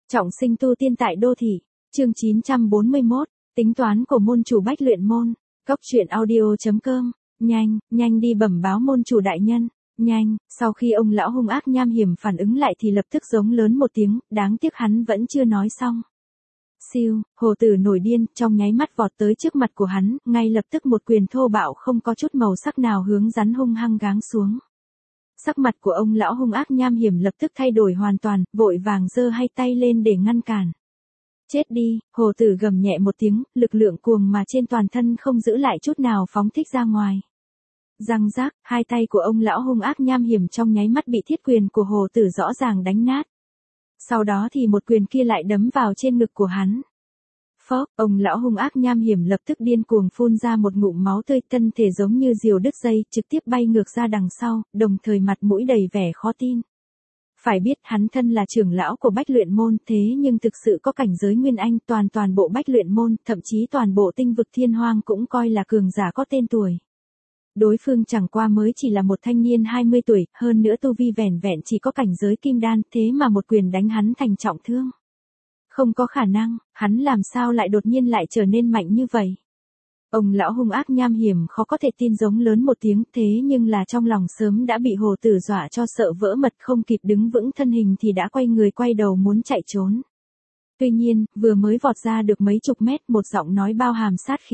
Trọng sinh tu tiên tại đô thị, chương 941, tính toán của môn chủ Bách Luyện Môn, Cốc truyện audio.com, nhanh đi bẩm báo môn chủ đại nhân, nhanh, sau khi ông lão hung ác nham hiểm phản ứng lại thì lập tức giống lớn một tiếng, đáng tiếc hắn vẫn chưa nói xong. Siêu, hồ tử nổi điên, trong nháy mắt vọt tới trước mặt của hắn, ngay lập tức một quyền thô bạo không có chút màu sắc nào hướng rắn hung hăng giáng xuống. Sắc mặt của ông lão hung ác nham hiểm lập tức thay đổi hoàn toàn, vội vàng giơ hai tay lên để ngăn cản. Chết đi, hồ tử gầm nhẹ một tiếng, lực lượng cuồng mà trên toàn thân không giữ lại chút nào phóng thích ra ngoài. Răng rác, hai tay của ông lão hung ác nham hiểm trong nháy mắt bị thiết quyền của hồ tử rõ ràng đánh nát. Sau đó thì một quyền kia lại đấm vào trên ngực của hắn. Phốc, ông lão hung ác nham hiểm lập tức điên cuồng phun ra một ngụm máu tươi, thân thể giống như diều đứt dây, trực tiếp bay ngược ra đằng sau, đồng thời mặt mũi đầy vẻ khó tin. Phải biết hắn thân là trưởng lão của Bách Luyện Môn, thế nhưng thực sự có cảnh giới Nguyên Anh, toàn bộ Bách Luyện Môn, thậm chí toàn bộ tinh vực Thiên Hoang cũng coi là cường giả có tên tuổi. Đối phương chẳng qua mới chỉ là một thanh niên 20 tuổi, hơn nữa tu vi vẻn vẹn chỉ có cảnh giới kim đan, thế mà một quyền đánh hắn thành trọng thương. Không có khả năng, hắn làm sao lại đột nhiên lại trở nên mạnh như vậy. Ông lão hung ác nham hiểm khó có thể tin giống lớn một tiếng, thế nhưng là trong lòng sớm đã bị hồ tử dọa cho sợ vỡ mật, không kịp đứng vững thân hình thì đã quay người quay đầu muốn chạy trốn. Tuy nhiên, vừa mới vọt ra được mấy chục mét, một giọng nói bao hàm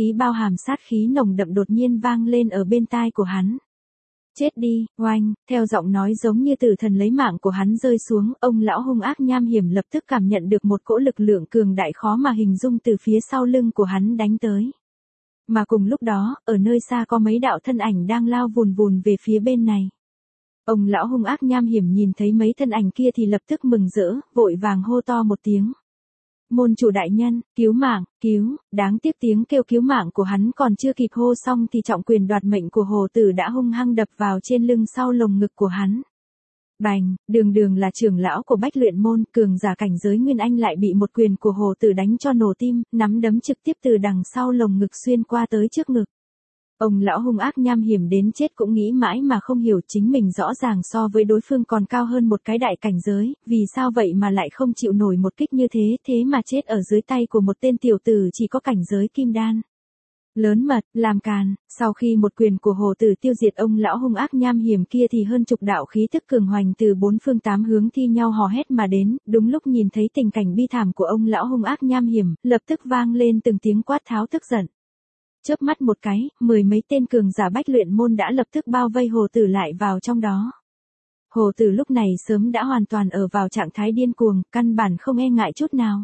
sát khí nồng đậm đột nhiên vang lên ở bên tai của hắn. Chết đi, oanh, theo giọng nói giống như tử thần lấy mạng của hắn rơi xuống, ông lão hung ác nham hiểm lập tức cảm nhận được một cỗ lực lượng cường đại khó mà hình dung từ phía sau lưng của hắn đánh tới. Mà cùng lúc đó, ở nơi xa có mấy đạo thân ảnh đang lao vùn vùn về phía bên này. Ông lão hung ác nham hiểm nhìn thấy mấy thân ảnh kia thì lập tức mừng rỡ, vội vàng hô to một tiếng. Môn chủ đại nhân, cứu mạng, cứu, đáng tiếc tiếng kêu cứu mạng của hắn còn chưa kịp hô xong thì trọng quyền đoạt mệnh của hồ tử đã hung hăng đập vào trên lưng sau lồng ngực của hắn. Bành, đường là trưởng lão của Bách Luyện Môn, cường giả cảnh giới Nguyên Anh lại bị một quyền của hồ tử đánh cho nổ tim, nắm đấm trực tiếp từ đằng sau lồng ngực xuyên qua tới trước ngực. Ông lão hung ác nham hiểm đến chết cũng nghĩ mãi mà không hiểu, chính mình rõ ràng so với đối phương còn cao hơn một cái đại cảnh giới, vì sao vậy mà lại không chịu nổi một kích như thế mà chết ở dưới tay của một tên tiểu tử chỉ có cảnh giới kim đan. Lớn mật, làm càn, sau khi một quyền của hồ tử tiêu diệt ông lão hung ác nham hiểm kia thì hơn chục đạo khí thức cường hoành từ bốn phương tám hướng thi nhau hò hét mà đến, đúng lúc nhìn thấy tình cảnh bi thảm của ông lão hung ác nham hiểm, lập tức vang lên từng tiếng quát tháo tức giận. Chớp mắt một cái, mười mấy tên cường giả Bách Luyện Môn đã lập tức bao vây hồ tử lại vào trong đó. Hồ tử lúc này sớm đã hoàn toàn ở vào trạng thái điên cuồng, căn bản không e ngại chút nào.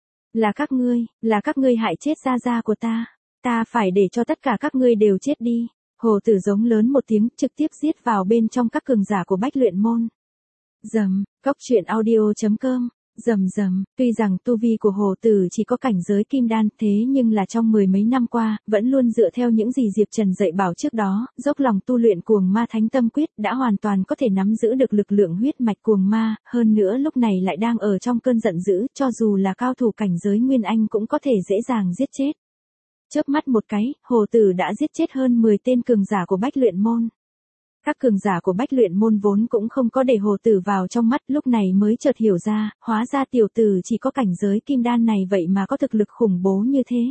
Là các ngươi hại chết gia của ta phải để cho tất cả các ngươi đều chết đi. Hồ tử giống lớn một tiếng, trực tiếp giết vào bên trong các cường giả của Bách Luyện Môn. Rầm, Cốc truyện audio.com. Rầm, tuy rằng tu vi của hồ tử chỉ có cảnh giới kim đan, thế nhưng là trong mười mấy năm qua, vẫn luôn dựa theo những gì Diệp Trần dạy bảo trước đó, dốc lòng tu luyện cuồng ma thánh tâm quyết, đã hoàn toàn có thể nắm giữ được lực lượng huyết mạch cuồng ma, hơn nữa lúc này lại đang ở trong cơn giận dữ, cho dù là cao thủ cảnh giới Nguyên Anh cũng có thể dễ dàng giết chết. Chớp mắt một cái, hồ tử đã giết chết hơn 10 tên cường giả của Bách Luyện Môn. Các cường giả của Bách Luyện Môn vốn cũng không có để hồ tử vào trong mắt, lúc này mới chợt hiểu ra, hóa ra tiểu tử chỉ có cảnh giới kim đan này vậy mà có thực lực khủng bố như thế.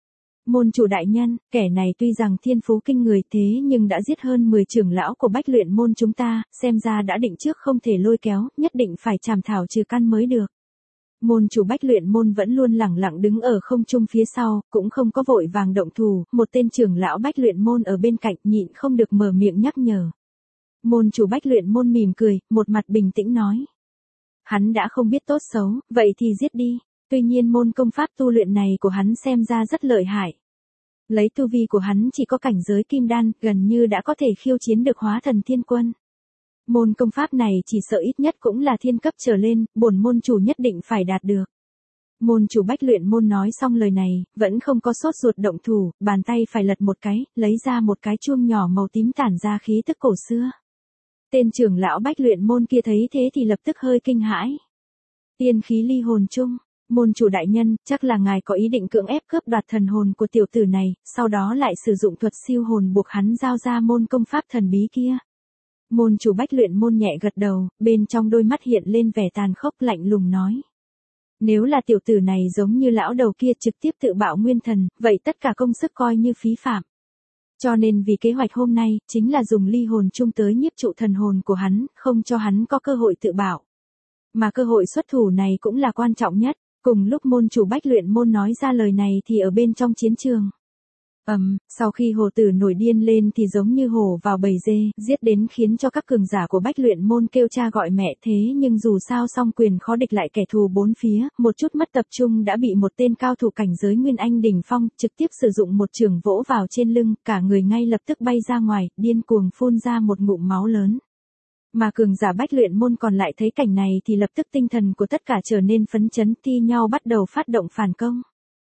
Môn chủ đại nhân, kẻ này tuy rằng thiên phú kinh người thế nhưng đã giết hơn 10 trưởng lão của Bách Luyện Môn chúng ta, xem ra đã định trước không thể lôi kéo, nhất định phải trảm thảo trừ căn mới được. Môn chủ Bách Luyện Môn vẫn luôn lẳng lặng đứng ở không trung phía sau, cũng không có vội vàng động thủ, một tên trưởng lão Bách Luyện Môn ở bên cạnh nhịn không được mở miệng nhắc nhở. Môn chủ Bách Luyện Môn mỉm cười, một mặt bình tĩnh nói. Hắn đã không biết tốt xấu, vậy thì giết đi. Tuy nhiên môn công pháp tu luyện này của hắn xem ra rất lợi hại. Lấy tu vi của hắn chỉ có cảnh giới kim đan, gần như đã có thể khiêu chiến được hóa thần thiên quân. Môn công pháp này chỉ sợ ít nhất cũng là thiên cấp trở lên, bổn môn chủ nhất định phải đạt được. Môn chủ Bách Luyện Môn nói xong lời này, vẫn không có sốt ruột động thủ, bàn tay phải lật một cái, lấy ra một cái chuông nhỏ màu tím tản ra khí tức cổ xưa. Tên trưởng lão Bách Luyện Môn kia thấy thế thì lập tức hơi kinh hãi. Tiên khí ly hồn chung, môn chủ đại nhân, chắc là ngài có ý định cưỡng ép cướp đoạt thần hồn của tiểu tử này, sau đó lại sử dụng thuật siêu hồn buộc hắn giao ra môn công pháp thần bí kia. Môn chủ Bách Luyện Môn nhẹ gật đầu, bên trong đôi mắt hiện lên vẻ tàn khốc lạnh lùng nói. Nếu là tiểu tử này giống như lão đầu kia trực tiếp tự bạo nguyên thần, vậy tất cả công sức coi như phí phạm. Cho nên vì kế hoạch hôm nay, chính là dùng ly hồn chung tới nhiếp trụ thần hồn của hắn, không cho hắn có cơ hội tự bạo. Mà cơ hội xuất thủ này cũng là quan trọng nhất. Cùng lúc môn chủ Bách Luyện Môn nói ra lời này thì ở bên trong chiến trường. Sau khi hồ tử nổi điên lên thì giống như hổ vào bầy dê, giết đến khiến cho các cường giả của Bách Luyện Môn kêu cha gọi mẹ, thế nhưng dù sao song quyền khó địch lại kẻ thù bốn phía, một chút mất tập trung đã bị một tên cao thủ cảnh giới Nguyên Anh đỉnh phong, trực tiếp sử dụng một chưởng vỗ vào trên lưng, cả người ngay lập tức bay ra ngoài, điên cuồng phun ra một ngụm máu lớn. Mà cường giả Bách Luyện Môn còn lại thấy cảnh này thì lập tức tinh thần của tất cả trở nên phấn chấn, thi nhau bắt đầu phát động phản công.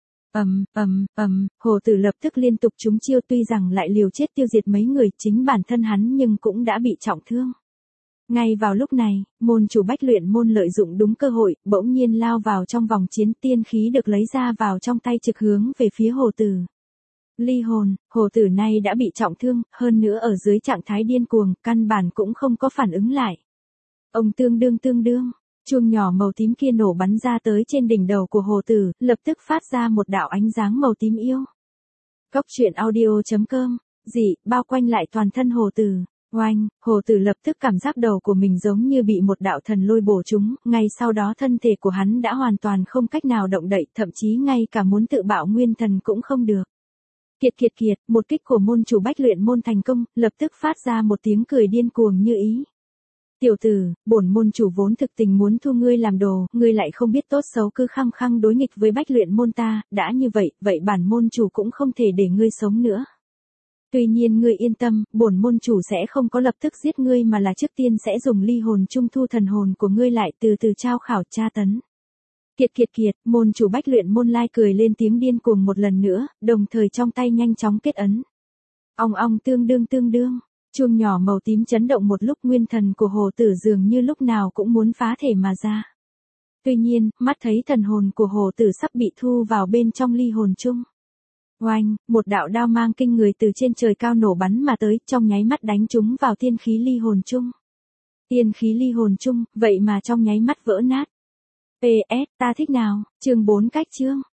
Hồ tử lập tức liên tục trúng chiêu, tuy rằng lại liều chết tiêu diệt mấy người, chính bản thân hắn nhưng cũng đã bị trọng thương. Ngay vào lúc này, môn chủ Bách Luyện Môn lợi dụng đúng cơ hội, bỗng nhiên lao vào trong vòng chiến, tiên khí được lấy ra vào trong tay trực hướng về phía hồ tử. Ly hồn, hồ tử này đã bị trọng thương, hơn nữa ở dưới trạng thái điên cuồng, căn bản cũng không có phản ứng lại. Ông tương đương, chuông nhỏ màu tím kia nổ bắn ra tới trên đỉnh đầu của hồ tử, lập tức phát ra một đạo ánh sáng màu tím yêu. Cốc truyện audio.com, dị, bao quanh lại toàn thân hồ tử. Oanh, hồ tử lập tức cảm giác đầu của mình giống như bị một đạo thần lôi bổ trúng, ngay sau đó thân thể của hắn đã hoàn toàn không cách nào động đậy, thậm chí ngay cả muốn tự bạo nguyên thần cũng không được. Kiệt, một kích của môn chủ Bách Luyện Môn thành công, lập tức phát ra một tiếng cười điên cuồng như ý. Tiểu tử, bổn môn chủ vốn thực tình muốn thu ngươi làm đồ, ngươi lại không biết tốt xấu cứ khăng khăng đối nghịch với Bách Luyện Môn ta, đã như vậy bản môn chủ cũng không thể để ngươi sống nữa. Tuy nhiên ngươi yên tâm, bổn môn chủ sẽ không có lập tức giết ngươi mà là trước tiên sẽ dùng ly hồn chung thu thần hồn của ngươi lại từ từ trao khảo tra tấn. Kiệt, môn chủ Bách Luyện Môn lai cười lên tiếng điên cuồng một lần nữa, đồng thời trong tay nhanh chóng kết ấn. Ong tương đương, chuông nhỏ màu tím chấn động một lúc, nguyên thần của hồ tử dường như lúc nào cũng muốn phá thể mà ra. Tuy nhiên, mắt thấy thần hồn của hồ tử sắp bị thu vào bên trong ly hồn chung. Oanh, một đạo đao mang kinh người từ trên trời cao nổ bắn mà tới, trong nháy mắt đánh trúng vào tiên khí ly hồn chung. Tiên khí ly hồn chung, vậy mà trong nháy mắt vỡ nát. PS, ta thích nào, chương 4 cách chương.